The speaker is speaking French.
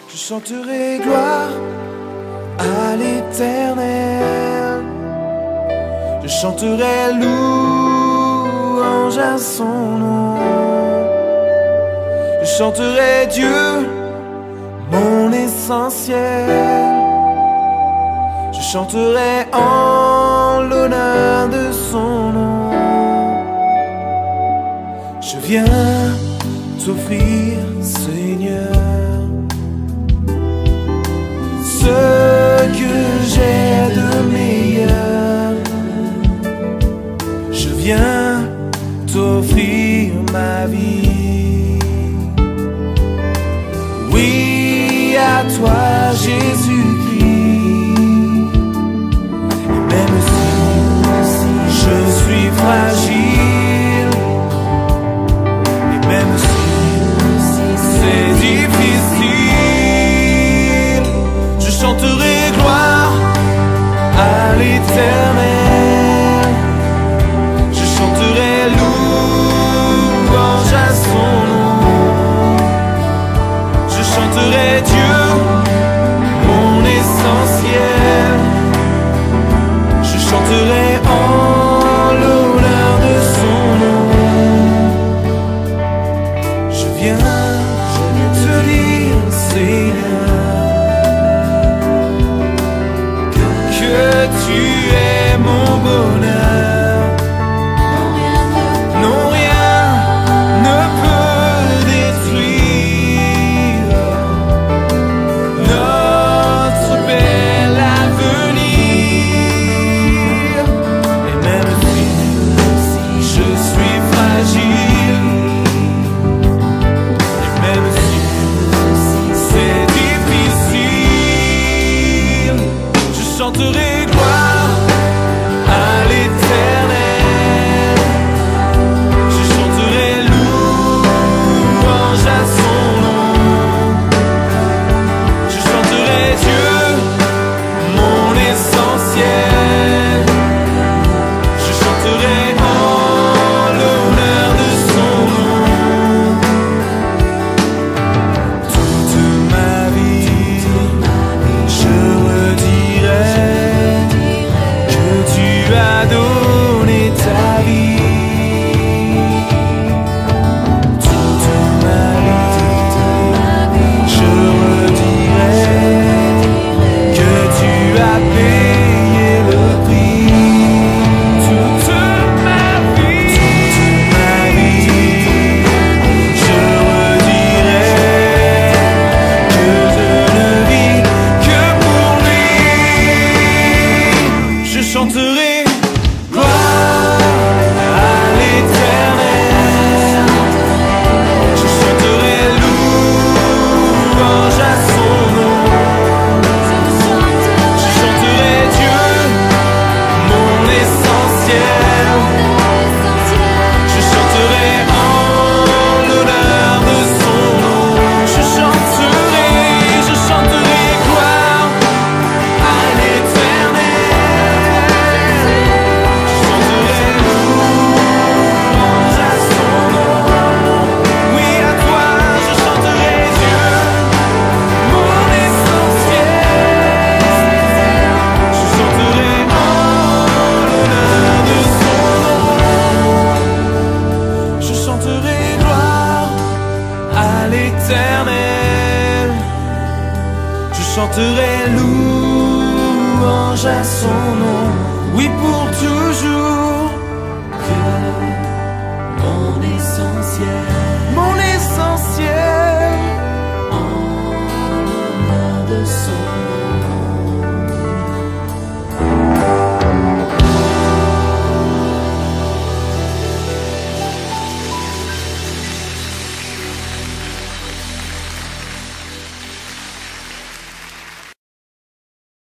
Je chanterai gloire à l'Éternel. Je chanterai louange à son nom. Je chanterai Dieu, mon essentiel. Je chanterai en l'honneur de son nom. Je viens t'offrir, Seigneur, ce que j'ai de meilleur. Je viens t'offrir ma vie. Oui, à toi, Jésus-Christ. Et même si je suis fragile, et même si c'est difficile, je chanterai gloire à l'Éternel. Je chanterai louange à son nom. Je chanterai Dieu, mon essentiel. Je chanterai en l'honneur de son nom. Je viens te dire, Seigneur, que tu es mon bonheur. Non, rien ne peut détruire notre bel avenir. Et même si je suis fragile, et même si c'est difficile, je chanterai gloire à l'Éternel. Je chanterai louange à son nom. Je chanterai Dieu, mon essentiel. Je chanterai en l'honneur de son nom. Toute ma vie, je redirai que tu as donné ta vie. Toute ma vie, je redirai que tu as payé le prix. Toute ma vie, je redirai que je ne vis que pour lui. Je chanterai gloire à l'Éternel. Je chanterai louange à son nom. Je chanterai Dieu, mon essentiel. Je chanterai en l'honneur de son nom. Je chanterai gloire à l'Éternel. Je chanterai louange à son nom. Oui, à toi, je chanterai Dieu, mon essentiel. Je chanterai en l'honneur de son nom. Je chanterai gloire à l'Éternel. Je chanterai louange à son nom. Oui, pour toujours.